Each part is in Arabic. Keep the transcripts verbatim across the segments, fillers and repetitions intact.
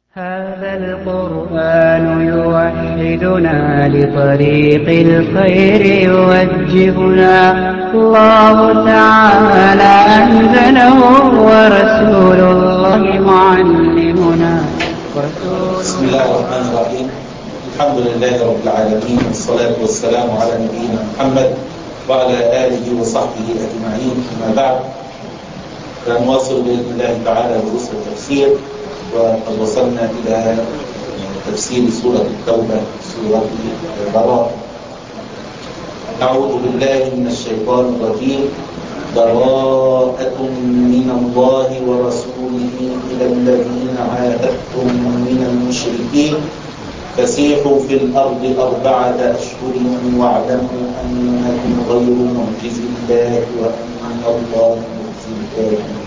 هذا القرآن يوحدنا لطريق الخير يوجهنا الله تعالى أنزله ورسول الله معلمنا. بسم الله الرحمن الرحيم. الحمد لله رب العالمين، والصلاة والسلام على نبينا محمد وعلى آله وصحبه أجمعين. أما بعد، فنواصل بإذن الله تعالى دروس التفسير، وقد وصلنا إلى تفسير سورة التوبة، سورة براءة. أعوذ بالله من الشيطان الرجيم. براءة من الله ورسوله إلى الذين عاهدتم من المشركين فسيحوا في الأرض أربعة أشهر واعلموا أنكم غير معجز الله وأن الله مخزي الكافرين.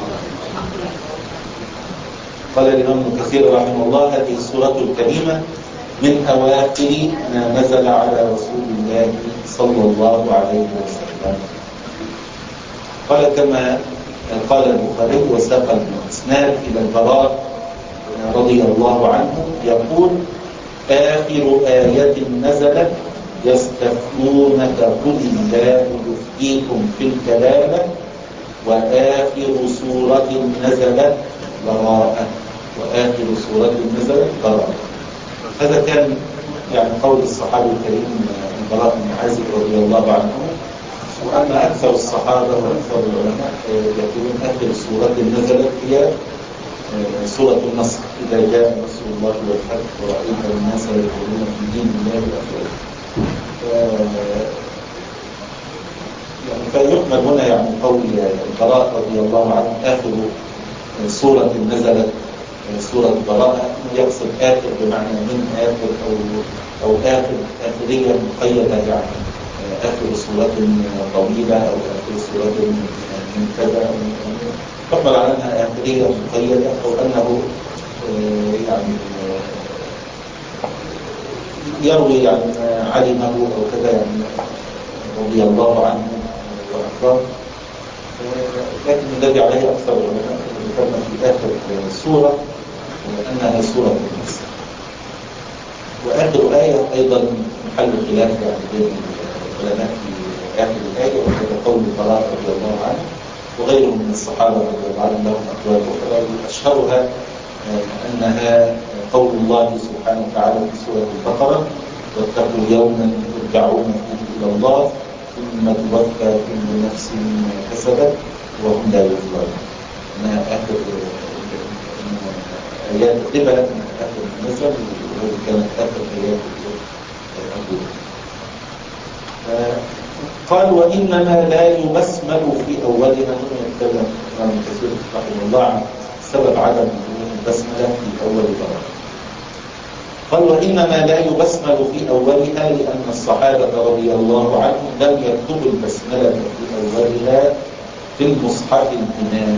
قال الإمام ابن كثير رحمه الله: هذه السورة الكريمة من أواخر ما نزل على رسول الله صلى الله عليه وسلم. قال كما قال البخاري وساق الإسناد إلى البراء رضي الله عنه يقول: آخر آية نزلت يستفتونك قل الله يفتيكم في الكلالة، وآخر سورة نزلت براءة، وآخر سورة نزلت براءة. هذا كان يعني قول الصحابي الكريم البراء بن عازب رضي الله عنه. وأما أكثر الصحابة وأكثر العلماء يقولون آخر سورة نزلت هي سورة النصر: إذا جاء نصر الله والفتح ورأيت الناس يدخلون في دين الله أفواجا. يعني فيحمل هنا يعني قول البراء رضي الله عنه آخر سورة نزلت سورة براءة، يقصد آخر بمعنى من آخر أو أو آخر آخرية مقيدة، يعني آخر سورة طويلة أو آخر سورة من كذا، يحمل على أنها آخرية مقيدة، أو أنه يعني يروي يعني علمه أو كذا، يعني رضي الله عنه وأكرمه. لكن الذي عليه أكثر العلماء ذكرنا في آخر سورة أنها سورة النصر. وآخر آية أيضا محل خلاف يعني بين العلماء في آخر الآية، وهذا قول البراء رضي الله عنه وغيرهم من الصحابة رضي الله عنهم لهم أقوال أخرى، أشهرها أنها قول الله سبحانه وتعالى في سورة البقرة: واتقوا يوما ترجعون فيه إلى الله ثم توفى كل نفس ما كسبت وهم لا يظلمون. انها اخر ايات الربا، انها اخر النزل، وهذه كانت اخر ايات الربا. قال: وانما لا يبسمل في اولها. هنا يتكلم ابن كثير رحمه الله عن سبب عدم البسمله في اول البراءه. قال: وإنما لا يبسمل في أولها لأن الصحابة رضي الله عنهم لم يكتبوا البسملة في أولها في المصحف الإمام.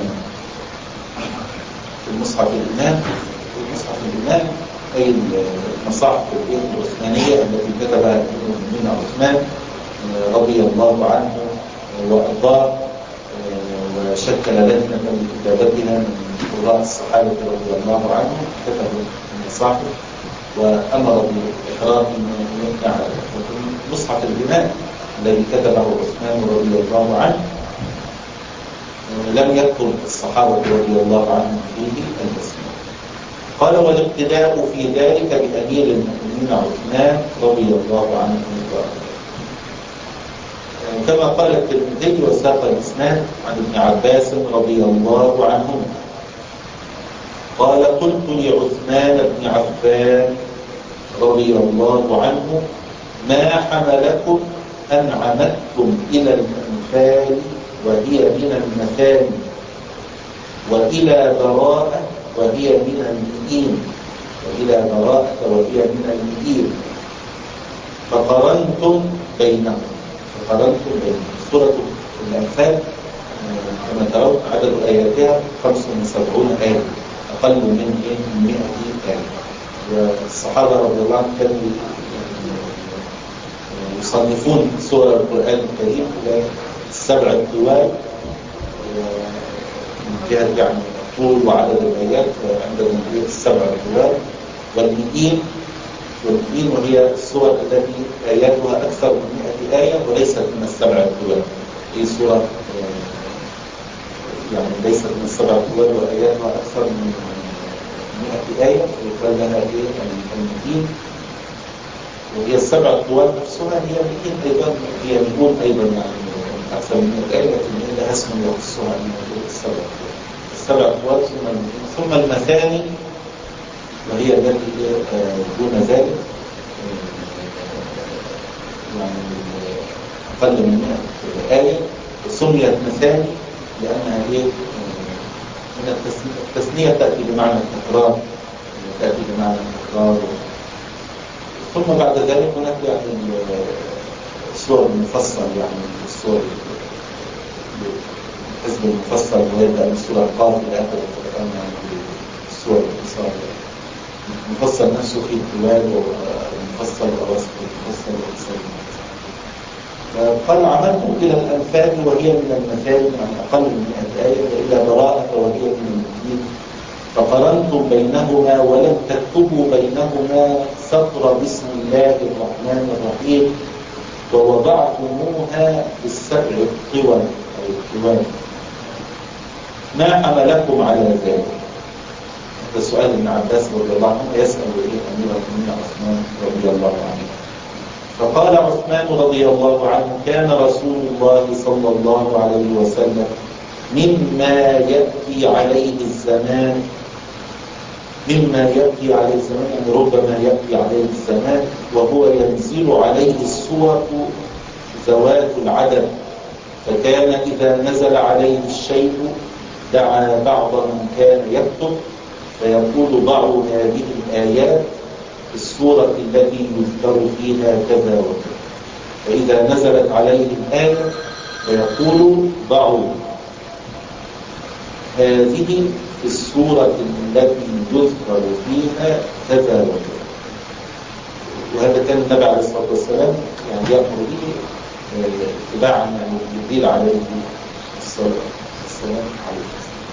في المصحف الإمام في المصحف الإمام أي المصاحف العثمانية التي كتبها من عثمان رضي الله عنه وأرضاه، وشكل لجنة لكتابتها من قراء الصحابة رضي الله عنهم، كتبوا المصاحف وأمر بإحراق من يمنع مصحف الإمام الذي كتبه عثمان رضي الله عنه. لم يكتب الصحابة رضي الله عنهم فيه البسملة. قال: والاقتداء في ذلك بأمير المؤمنين عثمان رضي الله عنه وارضاه. كما قال الترمذي وساق الإسناد عن ابن عباس رضي الله عنهما قال: قلت لعثمان بن عفان رضي الله عنه: ما حملكم أن عمدتم إلى الأنفال وهي من المثاني، وإلى براءة وهي من المئين، وإلى براءة وهي من المئين، فقرنتم بينهم فقرنتم بينهم. سورة الأنفال كما ترون عدد آياتها خمس وسبعون آية، أقل من مئة آية. والصحابة رضي الله عنهم كانوا يصنفون سور القرآن الكريم إلى السبع الطوال من جهة يعني الطول وعدد الآيات. عند النبي السبع الطوال، والمئين والمئين وهي السور التي آياتها أكثر من مئة آية وليست من السبع الطوال. هي سورة يعني ليست من السبع الطوال وآياتها أكثر من مئة آية، ويقال لها إيه المئين. وهي السبع الطوال نفسها هي مئين أيضا، هي مئون أيضا يعني أكثر من مئة آية، لكن هي لها اسم يخصها من السبع الطوال. السبع الطوال ثم المئين ثم المثاني وهي التي دون ذلك يعني أقل من مئة آية. سميت مثاني لأنها هي من التثنية تأتي بمعنى التكرار، تأتي بمعنى التكرار. ثم بعد ذلك هناك يعني السور المفصل، يعني السور الحزب المفصل ويبدأ من سورة القاف إلى آخر القرآن، يعني السور المفصل المفصل نفسه في الطوال والمفصل ووسط المفصل والمفصل. فقال عملت إلى الأنفال وهي من المثاني يعني أقل من مئة آية، وإلى براءة وهي من المئين، فقرنتم بينهما ولم تكتبوا بينهما سطر بسم الله الرحمن الرحيم، ووضعتموها بالسبع الطول أو الطوال. ما حملكم على ذلك؟ هذا سؤال ابن عباس رضي الله عنه يسأل إليه أمير المؤمنين عثمان رضي الله عنه. فقال عثمان رضي الله عنه: كان رسول الله صلى الله عليه وسلم مما يأتي عليه الزمان مما يأتي عليه الزمان يعني ربما يأتي عليه الزمان وهو ينزل عليه السور ذوات العدد، فكان إذا نزل عليه الشيء دعا بعض من كان يكتب فيقول: ضعوا هذه الآيات في السورة التي يذكر فيها كذا وكذا. فإذا نزلت عليه الآية فيقول: ضعوا هذه في السورة التي يذكر فيها كذا وكذا. وهذا كان النبي عليه الصلاة والسلام يعني يأمر به اتباعا يعني جبريل عليه الصلاة والسلام عليه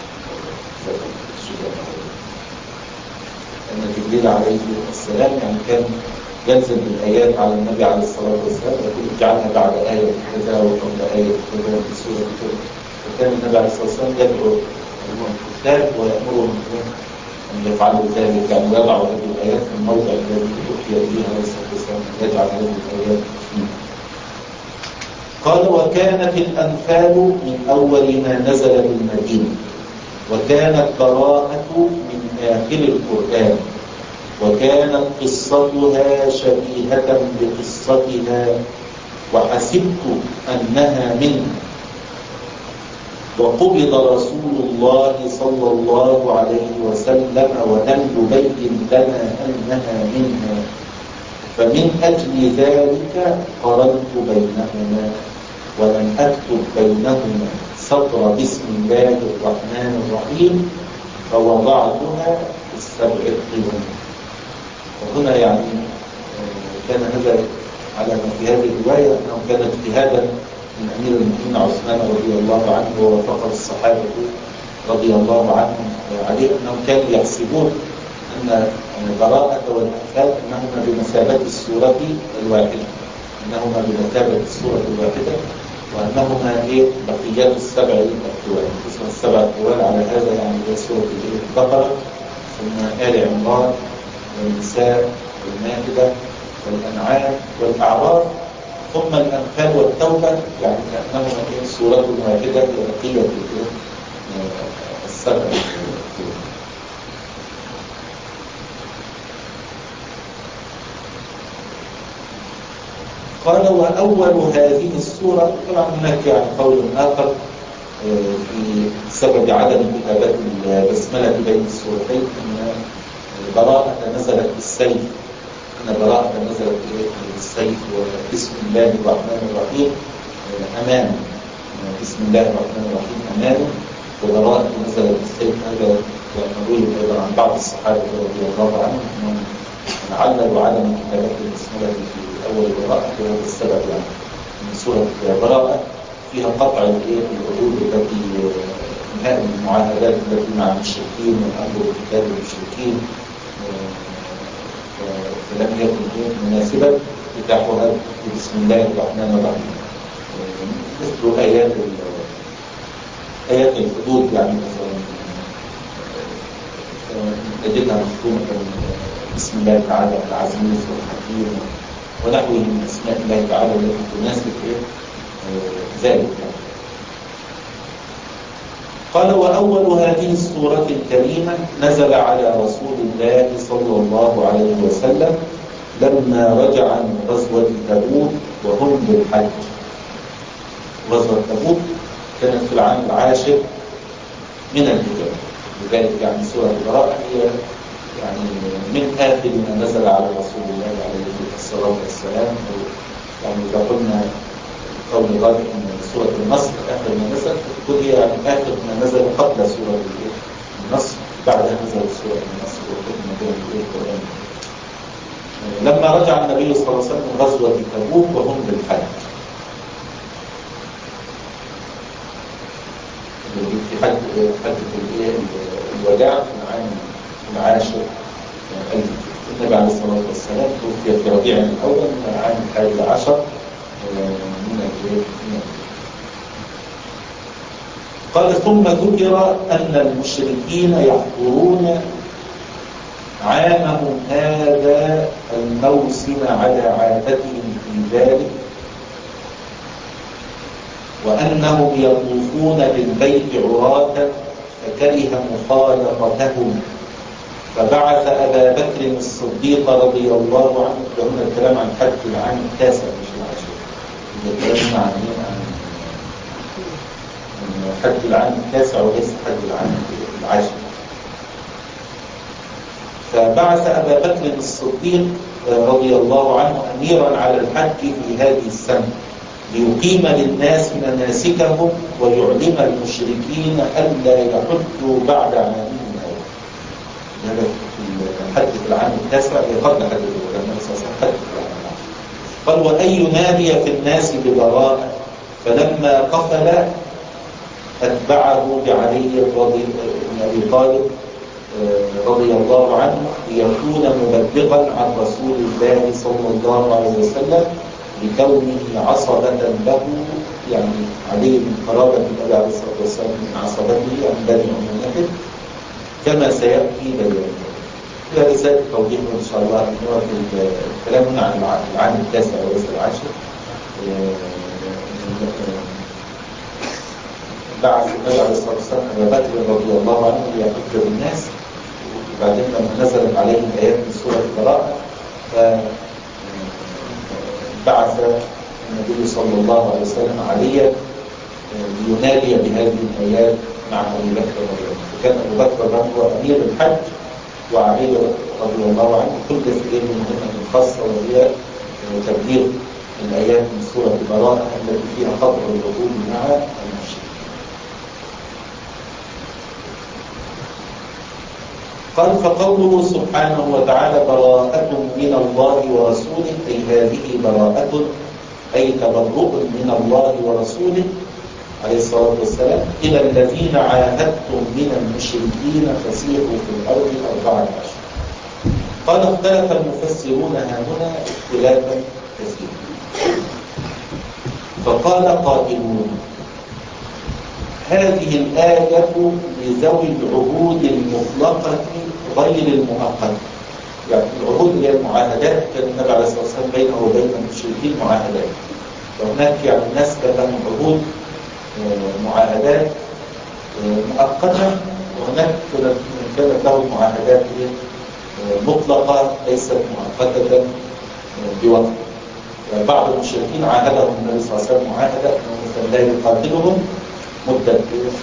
أن جبريل عليه السلام يعني كان ينزل بالآيات على النبي عليه الصلاة والسلام يقول: اجعلها بعد آية كذا وقبل آية كذا في سورة كذا. وكان النبي عليه الصلاة والسلام يدعو الكتاب ويأمرهم أن يفعلوا ذلك، يعني يضعوا هذه الآيات في الموضع الذي أوحي إليه عليه الصلاة والسلام يجعل هذه الآيات فيه. قال: وكانت الأنفال من أول ما نزل بالمدينة، وكانت براءة من آخر القرآن، وكانت قصتها شبيهة بقصتها، وحسبت أنها منها، وقبض رسول الله صلى الله عليه وسلم ولم يبين لنا أنها منها، فمن أجل ذلك قرنت بينهما ولم أكتب بينهما سطر بسم الله الرحمن الرحيم، فوضعتها في السبع الطول. وهنا يعني كان هذا على ما في هذه الرواية أنه كان اجتهادا من أمير المؤمنين عثمان رضي الله عنه ووافق الصحابة رضي الله عنهم عليه، أنهم كانوا يحسبون أن براءة والأنفال أنهما بمثابة السورة الواحدة أنهما بمثابة السورة الواحدة وأنهما إيه بقيات السبع الطوال. اسم السبع الطوال على هذا يعني هي سورة البقرة ثم آل عمران والنساء والمائدة والأنعام والأعراف ثم الأنفال والتوبة، يعني كأنهما إيه سورة واحدة بقية السبع الطوال. قال: وأول هذه السورة، طبعا هناك يعني قول آخر في سبب عدم كتابة البسملة بين السورتين أن براءة نزلت بالسيف، أن براءة نزلت بالسيف وبسم الله الرحمن الرحيم أمان، بسم الله الرحمن الرحيم أمان، وبراءة نزلت بالسيف. هذا يقول أيضا عن بعض الصحابة رضي الله عنهم أنهم علّلوا عدم كتابة البسملة في أول براءة وهذا السبب يعني من سورة براءة فيها قطع العهود التي انهاء المعاهدات التي مع المشركين والأمر بقتال المشركين لم يكن مناسبا افتتاحها بسم الله الرحمن الرحيم، مثل آيات آيات الحدود يعني مثلا نجدها مختومة بسم الله تعالى العزيز والحكيم ونحوه من أسماء الله تعالى التي تناسب ذلك يعني. قال وأول هذه السورة الكريمة نزل على رسول الله صلى الله عليه وسلم لما رجع من غزوة تبوك وهم بالحج. غزوة تبوك كانت في العام العاشر من الهجرة، لذلك يعني سورة البراءة هي يعني من آخر ما نزل على رسول الله عليه الصلاة والسلام. يعني إذا قلنا قول غالب أن سورة النصر آخر ما نزل فتقول هي يعني آخر ما نزل قبل سورة النصر، بعدها نزلت سورة النصر وحكم بين القرآن. لما رجع النبي صلى الله عليه وسلم من غزوة تبوك وهم بالحج، في حج حج الوداع في العام العاشر النبي عليه الصلاة والسلام توفي في ربيع الأول من العام الحادي عشر من الجيل. قال ثم ذكر أن المشركين يحضرون عامهم هذا الموسم على عادتهم في ذلك، وأنهم يطوفون بالبيت عراة فكره مخالطتهم فبعث أبا بكر الصديق رضي الله عنه. فهنا الكلام عن حج العام التاسع مش العاشر، الكلام عن حج العام التاسع وليس حج العام العاشر. فبعث أبا بكر الصديق رضي الله عنه أميرا على الحج في هذه السنة ليقيم للناس مناسكهم ويعلم المشركين ألا يحجوا بعد عامهم هذا. هذا الحج في العام التاسع قبل حج النبي صلى الله عليه وسلم. قال وأن ينادي في الناس ببراءة، فلما قفل أتبعه بعلي رضي أبي طالب رضي الله عنه ليكون مبلغا عن رسول الله صلى الله عليه وسلم لكونه عصبة له، يعني علي من قرابة النبي عليه الصلاة والسلام من عصبته عن بني أمية كما سيأتي بيانه. إلى رسالة توضيح إن شاء الله في الكلام هنا عن العام التاسع وليس العاشر. بعث النبي عليه الصلاة والسلام أبا بكر رضي الله عنه ليحج بالناس، وبعدين لما نزلت عليه الآيات من سورة البراءة بعث النبي صلى الله عليه وسلم عليا لينادي بهذه الآيات مع أبي بكر رضي الله عنه. وكان أبو بكر هو أمير الحج وعلي رضي الله عنه كل في مهمة خاصة وهي تبليغ الآيات من سورة البراءة التي فيها قطع العقول مع المشركين. قال فقوله سبحانه وتعالى براءة من الله ورسوله، أي هذه براءة أي تبرؤ من الله ورسوله عليه الصلاة والسلام إلى الذين عاهدتم من المشركين فسيحوا في الأرض أربعة أشهر. قال اختلف المفسرون هنا اختلافا كثيرا، فقال قائلون هذه الآية لذوي العهود المطلقة غير المؤقتة، يعني العهود هي المعاهدات، كان النبي عليه الصلاة والسلام بينه وبين المشركين معاهدات، وهناك يعني الناس كان لهم عهود معاهدات مؤقتة، وهناك كانت لهم معاهدات مطلقة ليست مؤقتة بوقت. بعض المشركين عاهدهم النبي صلى الله عليه وسلم معاهدة أنه لا يقاتلهم مدة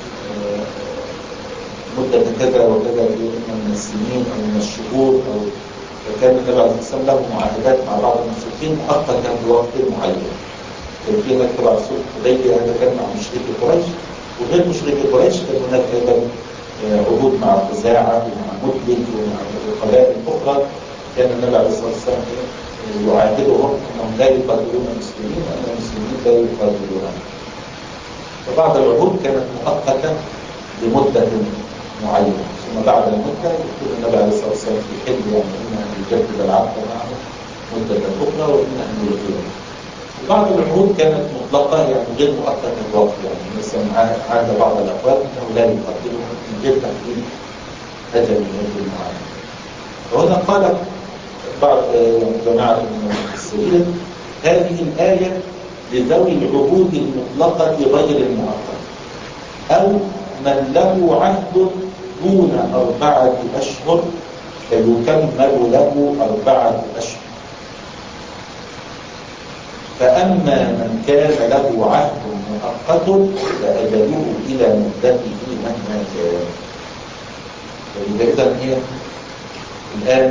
مدة كذا وكذا من السنين أو من الشهور، أو فكان النبي عليه الصلاة والسلام له معاهدات مع بعض المشركين مؤقتة بوقت معين. كان في هناك تبع صلح الحديبية هذا كان مع مشركي قريش، وغير مشركي قريش كان هناك أيضا عهود مع خزاعة ومع مدلج ومع القبائل الأخرى. كان النبي عليه الصلاة والسلام يعاهدهم أنهم لا يقاتلون المسلمين وأن المسلمين لا يقاتلونهم. فبعض العهود كانت مؤقتة لمدة معينة، ثم بعد المدة يكون النبي عليه الصلاة والسلام في حل يعني إما أن يجدد العقد معه أخرى وإما أن يلغيها. بعض العهود كانت مطلقة يعني غير مؤقتة الوقت، يعني مثلا عاد بعض الأقوال أنه لا يقدمهم من غير تحديد أجل من معين. وهنا قال بعض جماعة من المفسرين هذه الآية لذوي العهود المطلقة غير المؤقتة أو من له عهد دون أربعة أشهر فيكمل له أربعة أشهر. فأما من كان له عهد مؤقت فأجله إلى مدته مهما كان. فإذا هي الآن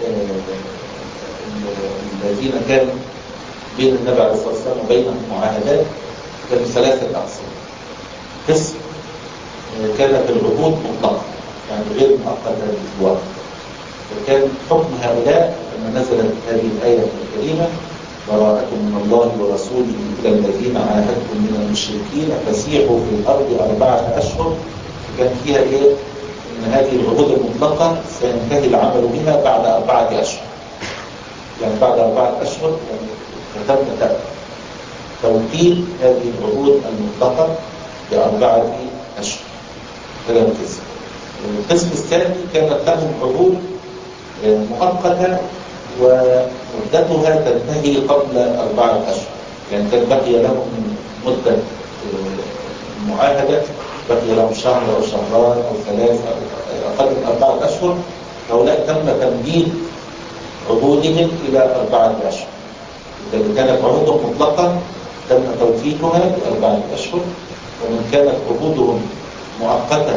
الذين كان بين النبي عليه الصلاة والسلام وبينهم معاهدات كانوا ثلاثة أقسام. قسم كانت العهود مطلقة يعني غير مؤقتة بالوقت، وكان حكم هؤلاء لما نزلت هذه الآية الكريمة براءة من الله ورسوله إلى الذين عاهدتم من المشركين فسيحوا في الأرض أربعة أشهر. كان فيها إيه؟ إن هذه العهود المطلقة سينتهي العمل بها بعد أربعة أشهر، يعني بعد أربعة أشهر يعني تم توكيل هذه العهود المطلقة بأربعة أشهر. هذا القسم. القسم الثاني كانت لهم عهود مؤقتة ومدتها تنتهي قبل أربعة أشهر، يعني كان بقي لهم مدة معاهدة، بقي لهم شهر أو شهران أو ثلاث أقل من أربعة أشهر. هؤلاء تم تمديد عهودهم إلى أربعة أشهر. إذا كانت عهودهم مطلقة تم توكيدها بأربعة أشهر، ومن كانت عهودهم مؤقتة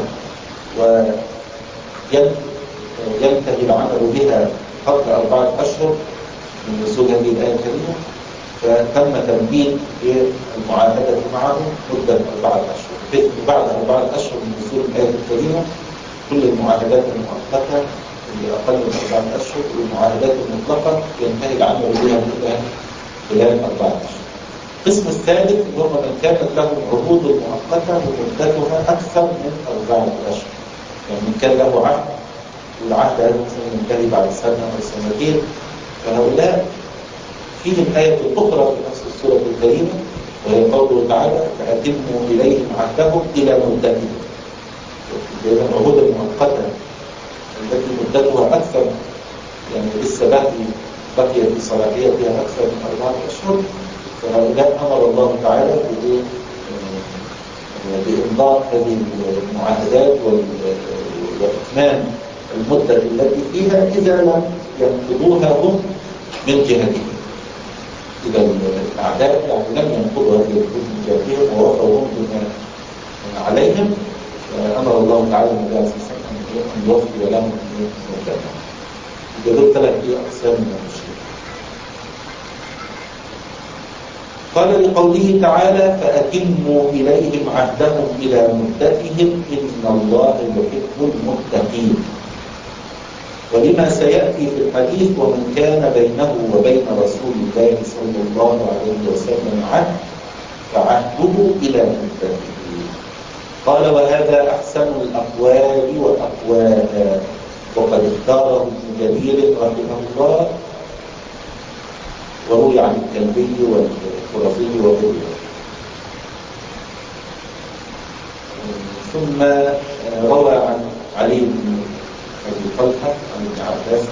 وينتهي العمل بها قبل أربعة أشهر من نزول هذه الآية الكريمة فتم تمديد المعاهدة معهم مدة أربعة أشهر. بعد أربعة أشهر من نزول الآية الكريمة كل المعاهدات المؤقتة اللي أقل من أربعة أشهر والمعاهدات المطلقة ينتهي العمل بها إلى خلال أربعة أشهر. القسم الثالث هم من كانت لهم عهود مؤقتة ومدتها أكثر من أربعة أشهر، يعني من كان له عهد والعهد هذا مثلا ينتهي بعد سنة أو سنتين، فهؤلاء فيهم آية أخرى في نفس السورة الكريمة وهي قوله تعالى فأتموا إليهم عهدهم إلى مدتهم. لأن العهود المؤقتة التي مدتها أكثر يعني لسه باقي بقي في صلاحيتها أكثر من أربعة أشهر، فهؤلاء أمر الله تعالى بإمضاء هذه المعاهدات وإتمام المدة التي فيها إذا لم ينقضوها هم من جهتهم. إذا الأعداء يعني لم ينقضوا هذه الحدود من جهتهم ووفوا هم بما عليهم، أمر الله تعالى النبي عليه الصلاة والسلام أن يوفي لهم مدتهم. إذا دول ثلاث أقسام من المشركين. قال لقوله تعالى فأتموا إليهم عهدهم إلى مدتهم إن الله يحب المتقين. ولما سيأتي في الحديث ومن كان بينه وبين رسول الله صلى الله عليه وسلم عهد فعهده إلى مدته. قال وهذا أحسن الأقوال وأقواها وقد اختاره ابن جرير رحمه الله وروي عن الكلبي والخرافي وغيره. ثم روى عن علي بن أبي طلحة عن ابن عباس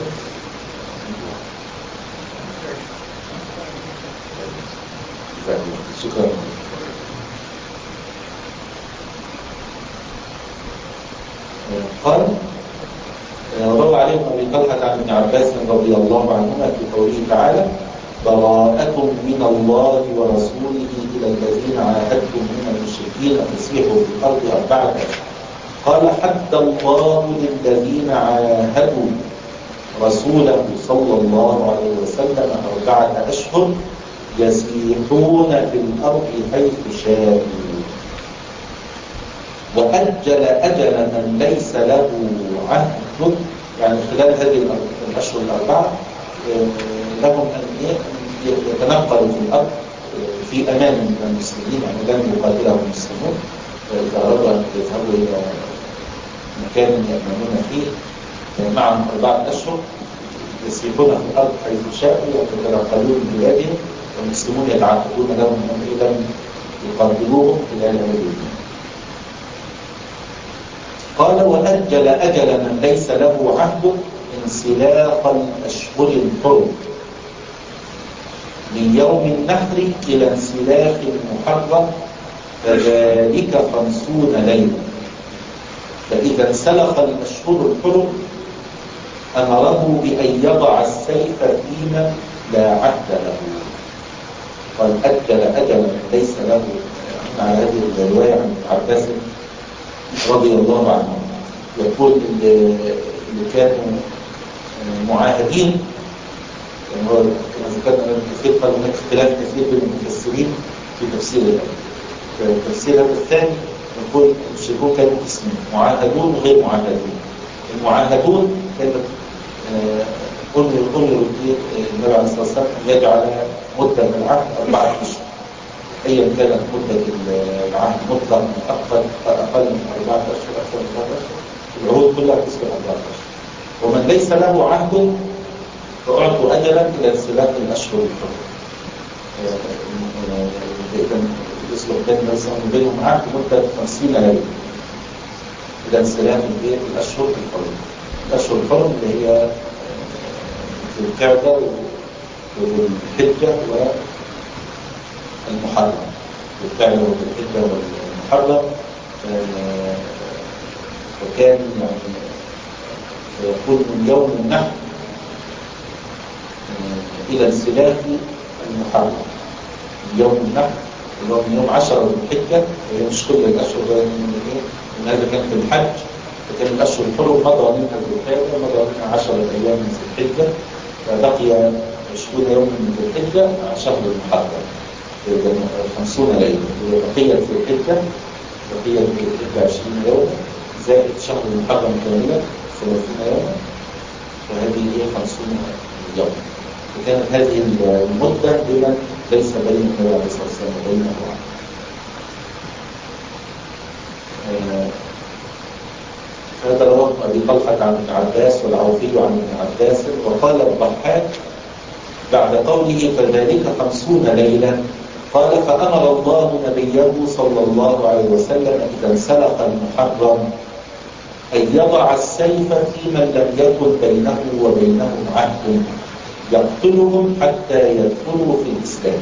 شكرا. قال روى علي بن أبي طلحة عن ابن عباس رضي الله عنهما في قوله تعالى براءة من الله ورسوله إلى الذين عاهدتم من المشركين فسيحوا في الأرض أربعة أشهر. قال حد الله للذين عاهدوا رسوله صلى الله عليه وسلم أربعة أشهر يسيحون في الأرض حيث شاءوا وأجل أجل من ليس له عهد يعني خلال هذه الأشهر الأربعة لهم أن يتنقلوا في الأرض في أمان من المسلمين، يعني لن يقاتلهم المسلمون. فإذا أرادوا أن يذهبوا إلى مكان يأمنون فيه معهم أربعة أشهر يسيحون في الأرض حيث شاءوا ويتنقلون من بلادهم والمسلمون يتعهدون لهم أنهم لم يقبلوهم إلى الأبد. قال وأجل أجل من ليس له عهد انسلاخ الأشهر الحرم من يوم النحر إلى انسلاخ المحرم فذلك خمسون ليلة. فإذا انسلخ الأشهر الحرم أمره بأن يضع السيف فيما لا عهد له. قال أجل أجل ليس له. على هذه الرواية عن عباس رضي الله عنه يقول اللي كانوا معاهدين، يعني هو كما ذكرنا من كثير قال هناك اختلاف كثير بين المفسرين في تفسير الآية. التفسير الثاني يقول المشركون كانوا قسمين، معاهدون وغير معاهدون. المعاهدون كانت أمر أمر النبي عليه الصلاة والسلام أن يجعل مدة العهد أربعة أشهر، أيا كانت مدة العهد مطلق أقل أقل من أربعة أشهر أكثر من أربعة أشهر، العهود كلها تسبق أربعة أشهر. ومن ليس له عهد فأعطوا أجلا إلى انسلاخ الأشهر الحرم. إذا يصبح بين الناس وبينهم عهد مدة خمسين ليلة إلى انسلاخ الأشهر الحرم. الأشهر الحرم اللي هي في القعدة والحجة والمحرم. القعدة والحجة والمحرم وكان يعني يقول من يوم النحر إلى انسلاخ المحرم. من يوم النحر اللي هو من يوم عشرة من الحجة، وهي مش كل الأشهر من هذا كان في الحج، فكان الأشهر الحرم مضى منها ذو القعدة مضى منها عشرة أيام من ذي الحجة، فبقي عشرون يوما من ذي الحجة مع شهر المحرم خمسون ليلة. بقية ذي الحجة بقية ذي الحجة عشرين يوما زائد شهر المحرم كاملا ثلاثين يوما، وهذه هي خمسون يوما. وكانت هذه المدة لمن ليس بين النبي عليه الصلاة والسلام وبينه عهد. هذا رواه أبي طلحة عن ابن عباس والعوفي عن ابن عباس. وقال الضحاك بعد قوله فذلك خمسون ليلة قال فأمر الله نبيه صلى الله عليه وسلم إذا انسلخ المحرم أن يضع السيف في من لم يكن بينه وبينهم عهد يقتلهم حتى يدخلوا في الإسلام.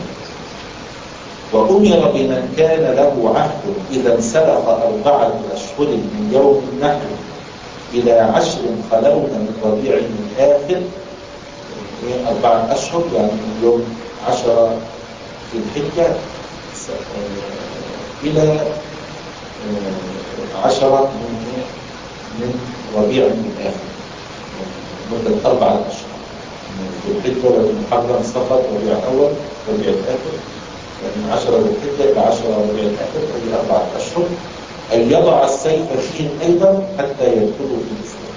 وأمر بمن كان له عهد إذا انسلخ أربعة أشهر من يوم النحر إلى عشر خلون من ربيع الآخر، أربعة أشهر يعني من يوم عشرة في الحجة إلى عشرة من من ربيع الآخر، مدة أربعة أشهر في الحجة والمحرم صفر ربيع الأول ربيع الآخر، من عشرة ذي الحجة إلى عشرة ربيع الآخر، هذه أربعة أشهر. أن يضع السيف فيهم أيضا حتى يدخلوا في الإسلام.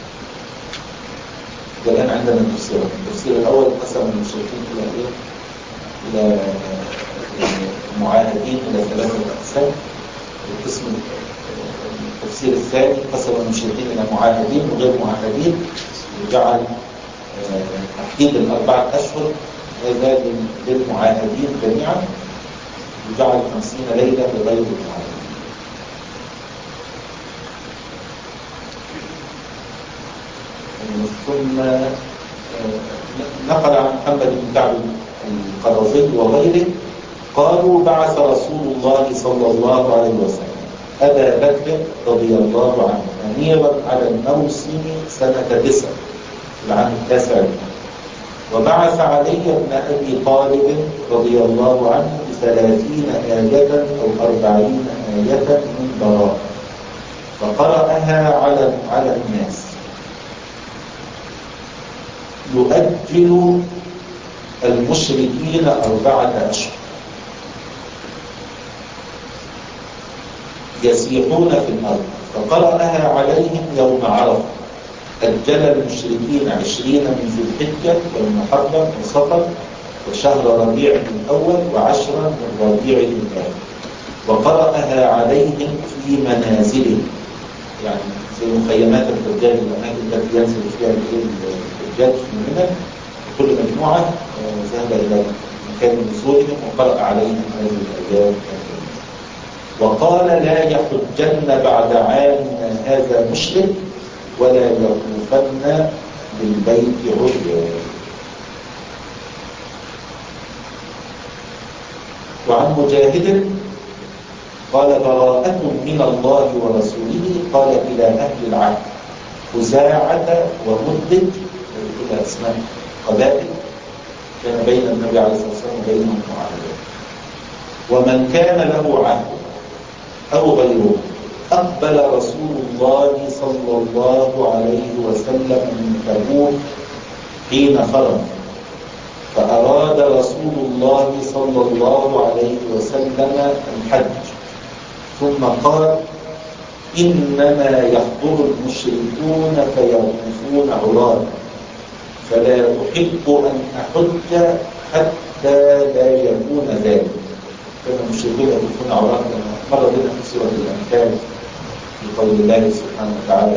الآن عندنا التفسير. التفسير الأول قسم المشركين إلى إيه؟ إلى المعاهدين إلى ثلاثة أقسام. القسم التفسير الثاني قسم المشركين إلى معاهدين وغير معاهدين، وجعل تحديد الأربعة أشهر هذا للمعاهدين جميعا، وجعل خمسين ليلة لغير المعاهدين. ثم نقل عن محمد بن كعب القرظي وغيره قالوا بعث رسول الله صلى الله عليه وسلم أبا بكر رضي الله عنه أميرا على الموسم سنة تسع في العام التاسع، وبعث علي بن أبي طالب رضي الله عنه بثلاثين آية أو أربعين آية من براءة فقرأها على على الناس يؤجل المشركين أربعة أشهر يسيحون في الأرض، فقرأها عليهم يوم عرفة أجل المشركين عشرين من ذي الحجة والمحرم وصفر وشهر ربيع الأول وعشرا من ربيع الآخر، وقرأها عليهم في منازلهم، يعني في مخيمات الحجاج الأماكن التي ينزل فيها الحجاج في منى، كل مجموعة ذهب إلى مكان نزولهم وقرأ عليهم هذه الآيات. وقال لا يحجن بعد عامنا هذا مشرك ولا يطوفن بالبيت عريان. وعن مجاهد قال براءة من الله ورسوله قال إلى أهل العهد خزاعة ومدد، إلى أسماء قبائل كان بين النبي عليه الصلاة والسلام وبينهم معاهدة. ومن كان له عهد أو غيره أقبل رسول الله صلى الله عليه وسلم من تبوك حين خرج، فأراد رسول الله صلى الله عليه وسلم الحج، ثم قال إنما يحضر المشركون فيطوفون عراة، فلا أحب أن أحج حتى لا يكون ذلك. كان المشركون يطوفون عراة كما مر بنا في سورة الأنفال في قول الله سبحانه وتعالى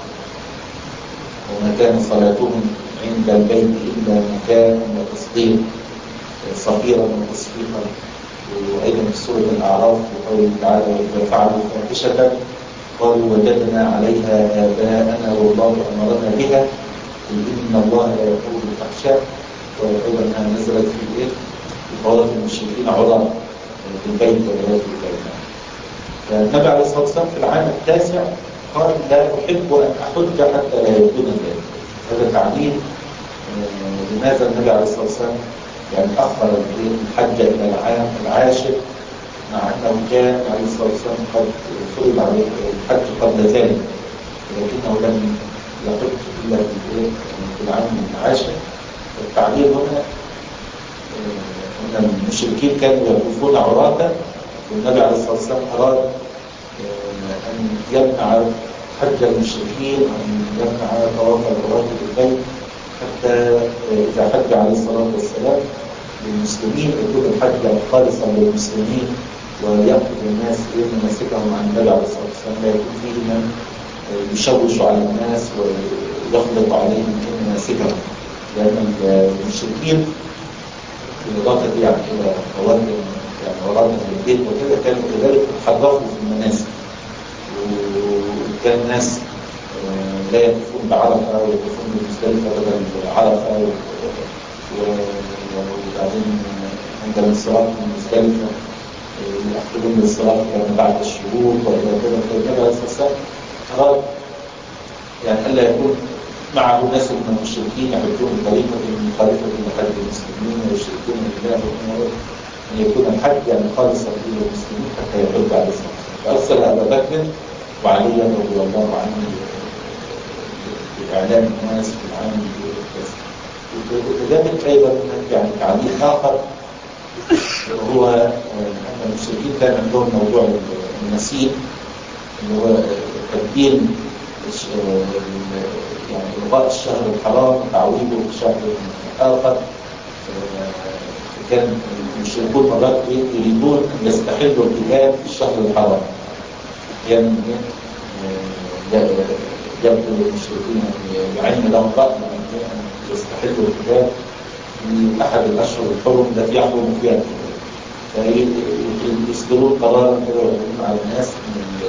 وما كان صلاتهم عند البيت إلا مكان وتصديق صغيرا وتصفيقا. وأيضا في سورة الأعراف في قوله تعالى وإذا فعلوا فاحشة قالوا وجدنا عليها آباءنا والله أمرنا بها قل إن الله لا يأمر بالفحشاء. وأيضا أنها نزلت في الإيه في قوات المشركين عراة في البيت ولا في البيت. فالنبي عليه الصلاة والسلام في العام التاسع قال لا أحب أن أحج حتى لا يكون ذلك. هذا تعليل لماذا النبي عليه الصلاة والسلام يعني أخر الحج إلى العام العاشر، مع أنه كان عليه الصلاة والسلام قد فرض عليه الحج قبل ذلك، ولكنه لم يحج إلا في العام العاشر. التعليل هنا أن المشركين كانوا يطوفون عراة، والنبي عليه الصلاة والسلام أراد أن يمنع حج المشركين وأن يمنع طواف العراة بالبيت، حتى إذا حج عليه الصلاة والسلام للمسلمين يكون الحج خالصا للمسلمين، ويأخذ الناس مناسكهم عن النبي عليه الصلاة والسلام، لا يكون فيه من يشوش على الناس ويخلط عليهم مناسكهم. لأن المشركين بالإضافة دي يعني إلى مواد يعني وراء البيت وكذا كانوا كذلك يتحرفوا في المناسك، وكان الناس لا يقفون بعرفة ويقفون بمزدلفة بدل عرفة، وبعدين عند الانصراف من مزدلفة يأخذون الانصراف يعني بعد الشهور وإلى كذا. فالنبي عليه الصلاة والسلام أراد يعني ألا يكون معه ناس من المشركين يحجون بطريقة مخالفة لحج المسلمين ويشركون بالله، أن يكون الحج يعني خالصا للمسلمين حتى يحج عليه الصلاة والسلام. فأرسل أبا بكر وعليا رضي الله عنه بإعلام الناس في العام التاسع. وكذلك أيضا يعني تعليق آخر وهو أن المشركين كان عندهم موضوع النسيج اللي هو تبديل يعني إلغاء الشهر الحرام وتعويضه بشهر آخر. كان المشركون مرات يريدون أن يستحلوا القتال في الشهر الحرام. يعني يبدو المشركين بعين لهم رأي أن يستحلوا القتال في أحد الأشهر الحرم التي يحرم فيها القتال، فيصدرون قرارا كده ويقولون على الناس من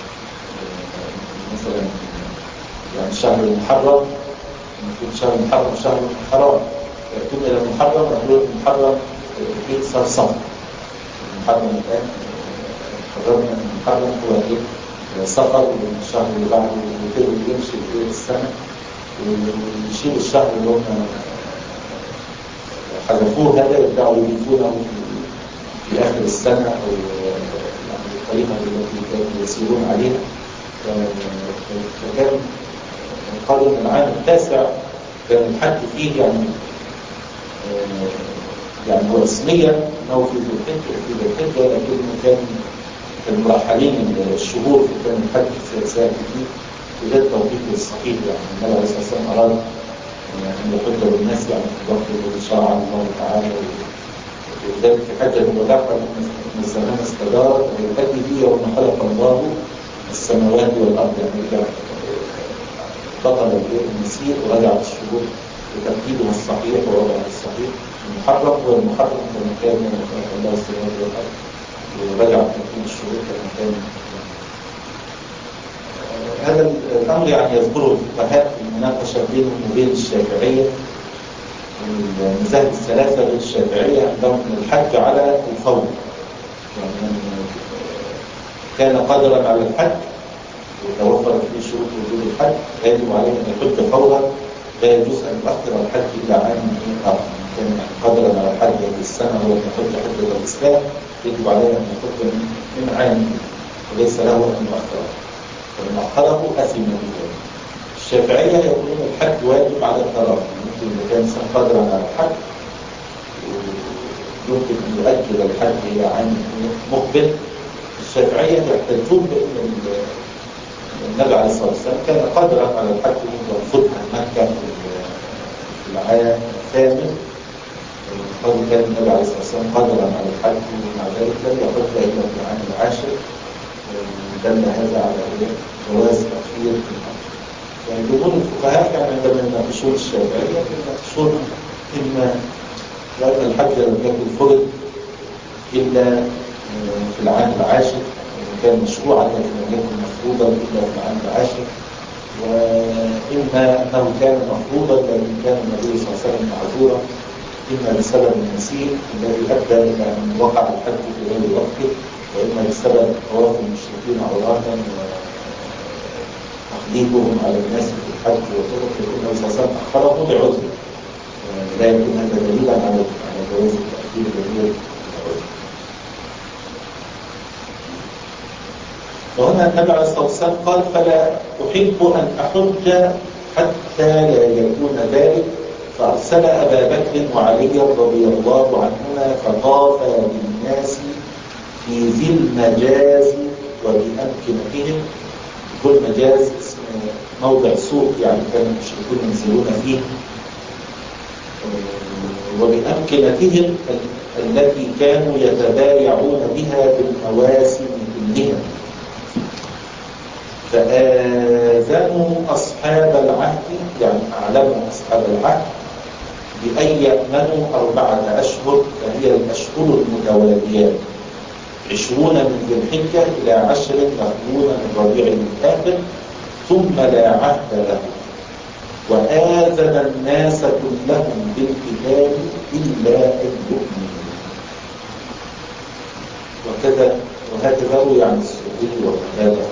مثلا يعني شهر المحرم المفروض شهر المحرم شهر الحرام، يأتون إلى المحرم ويقولون المحرم في صار صفر. المحرم الآن قررنا أن المحرم هو إيه صفر، والشهر اللي بعده يبتدوا يمشي في السنة ويشيلوا الشهر اللي هم حذفوه هذا يبدأوا يضيفونه في آخر السنة أو يعني الطريقة التي كانوا يسيرون عليها. فكان قالوا ان العام التاسع كان الحج فيه يعني يعني هو اسميا انه في ذي الحجه في ذي الحجه، لكنه كان كان مرحلين الشهور كان الحج في السنه دي، وده التوقيت الصحيح. يعني النبي عليه الصلاه والسلام اراد ان يحج بالناس يعني في الوقت الذي شرع الله تعالى، ولذلك في حجه الوداع قال ان الزمان استدار ويؤدي به يوم خلق الله السماوات والارض. يعني بطل المسير ورجعت الشهور لتمهيده الصحيح ووضعه الصحيح. المحرم هو المحرم كما كان من خلق الله السماوات والأرض، ورجع تمكين الشروط كما كان. هذا الأمر يعني يذكره الفقهاء في المناقشة بينهم وبين الشافعية، المذاهب الثلاثة بين الشافعية عندهم الحج على الفور، يعني كان قادرا على الحج وتوفرت فيه شروط وجود الحج يجب عليه أن يحج فورا، لا يجوز أن يؤخر الحج إلى عام آخر. كان قادرا على الحج هذه السنة ولم يحج حجة الإسلام يجب عليه أن يحج من عام وليس له أن يؤخره، فإن أخره أثم به. الشافعية يقولون الحج واجب على التراخي، ممكن إذا كان إنسان قادرا على الحج يمكن أن يؤجل الحج إلى عام مقبل. الشافعية يحتجون بأن النبي عليه الصلاة والسلام كان قادرا على الحج منذ فتح مكة في العام الثامن، قالوا كان النبي عليه الصلاة والسلام قادرا على الحج ومع ذلك لم يحج إلا في العام العاشر، دل هذا على جواز تأخير في الحج. يعني جمهور الفقهاء كان عندما يناقشون الشافعية يناقشون إما لأن الحج لم يكن فرض إلا في العام العاشر، كان مشروعا لكن لم يكن مفروضا إلا في العام العاشر، وإما أنه كان مفروضا لكن كان النبي صلى الله عليه وسلم معذورا، إما بسبب النسيء الذي أدى إلى أن وقع الحج في غير وقته، وإما بسبب طواف المشركين عراة وتقليدهم على الناس في الحج وطرق النبي صلى الله عليه وسلم أخره بعذر. لا يكون هذا دليلا على على جواز التأخير الذي وهنا النبي عليه الصلاة والسلام قال فلا أحب أن أحج حتى لا يكون ذلك، فأرسل أبا بكر وعلي رضي الله عنهما فطافا بالناس في ذي المجاز وبأمكنتهم. كل مجاز اسم موضع سوق يعني كان المشركون ينزلون فيه، وبأمكنتهم التي كانوا يتبايعون بها في المواسم كلها. فآذنوا أصحاب العهد يعني أعلموا أصحاب العهد بأن يأمنوا أربعة أشهر، فهي الأشهر المتواليات عشرون من ذي الحجة إلى عشر مخلون من ربيع الآخر ثم لا عهد له، وآذن الناس كلهم بالقتال إلا أن يؤمنوا. وكذا وهكذا روي عن السعودي وقتادة.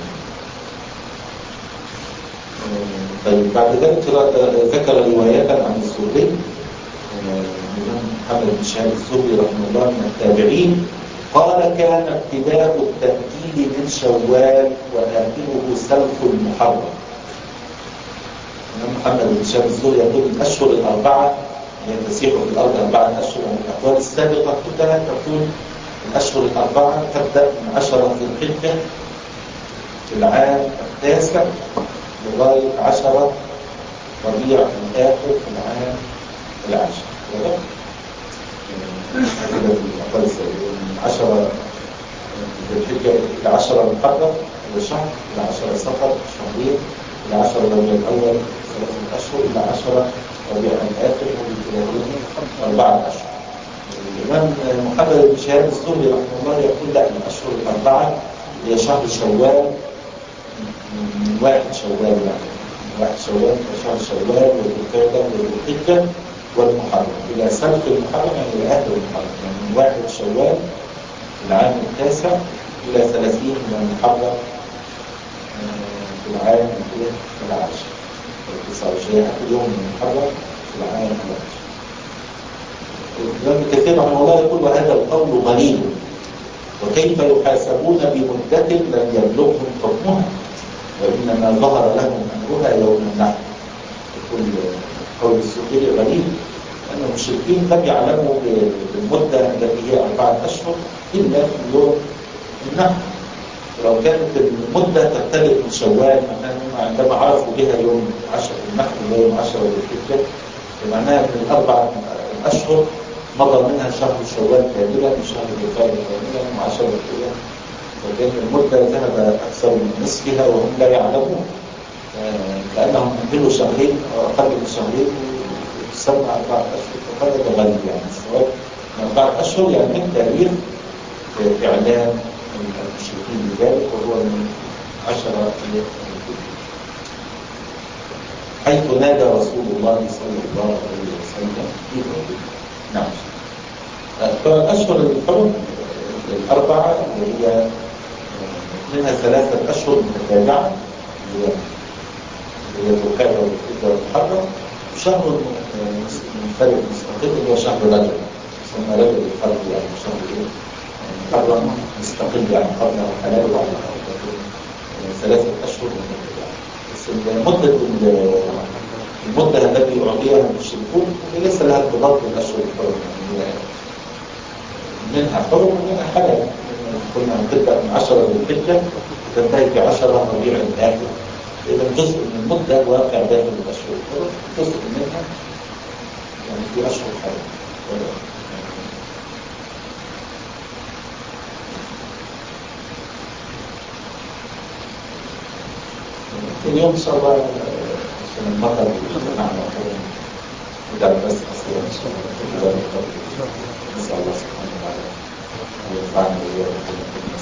طيب بعد ذلك ذكر روايات عن الزهري، الإمام محمد بن شهاب الزهري رحمه الله من التابعين قال كان ابتداء التأكيد من شوال وآخره سلف المحرم. الإمام محمد بن شهاب الزهري يقول الأشهر الأربعة يتسيح في الأرض أربعة أشهر، ومن الأقوال السابقة كلها تقول الأشهر الأربعة تبدأ من عشرة في الحجة في العام التاسع لغاية عشرة ربيع الآخر في العام العاشر. هذا الأقوال السابقة من عشرة في الحجة إلى عشرة محرم إلى شهر، إلى عشرة صفر شهرين، إلى عشرة ربيع الأول ثلاثة أشهر، إلى عشرة ربيع الآخر أربعة أشهر. الإمام محمد بن شهاب الزهري رحمه الله يقول لا، الأشهر الأربعة هي شهر شوال من واحد شوال يعني من واحد شوال شهر شوال والذي والحجة والمحرم إلى سلف المحرم يعني إلى آخر المحرم، يعني من واحد شوال في العام التاسع إلى ثلاثين من المحرم في العام العاشر، تسعة وعشرين يوم من المحرم في العام العاشر. ابن كثير رحمه الله يقول وهذا القول غريب، وكيف يحاسبون بمدة لم يبلغهم حكمها وإنما ظهر لهم أمرها يوم النحر. يقول قول السخري غريب أن المشركين لم يعلموا بالمدة التي هي أربعة أشهر إلا في يوم النحر، ولو كانت المدة تبتدئ من شوال عندما عرفوا بها يوم عشر النحر ويوم عشرة ذي الحجة، بمعناها من الأربعة أشهر مضى منها شهر شوال كاملا وشهر ذي القعدة كاملا وعشرة أيام، وكان المدة ذهب أكثر من نصفها وهم لا يعلمون، لأنهم أهلوا شهرين أو أقل من شهرين تسمى أربعة أشهر فهذا غالب يعني الصواب أربعة أشهر يعني من تاريخ إعلان المشركين بذلك وهو من عشرة إلى حيث نادى رسول الله صلى الله عليه وسلم في ذلك. نعم. فالأشهر الحرم الأربعة اللي هي منها ثلاثة أشهر متتابعة اللي هي ذو القعدة والحجة والمحرم وشهر منفرد مستقل اللي هو شهر رجب يسمى رجب الفرد يعني شهر محرم مستقل يعني قبله حلال وبعد ثلاثة أشهر متتابعة. بس المدة المدة التي يعطيها المشركون ليس لها ارتباط بالأشهر الحرم يعني منها حرم ومنها حلال. كنا نبدأ من عشرة ذي الحجة وتنتهي في عشرة ربيع الآخر. إذا جزء من المدة واقع داخل الأشهر الحرم جزء منها يعني في أشهر الحرم. اليوم إن شاء الله عشان المطر معنا ندعم بس أصلا إن شاء الله نسأل الله سبحانه وتعالى أن ينفعنا وإياكم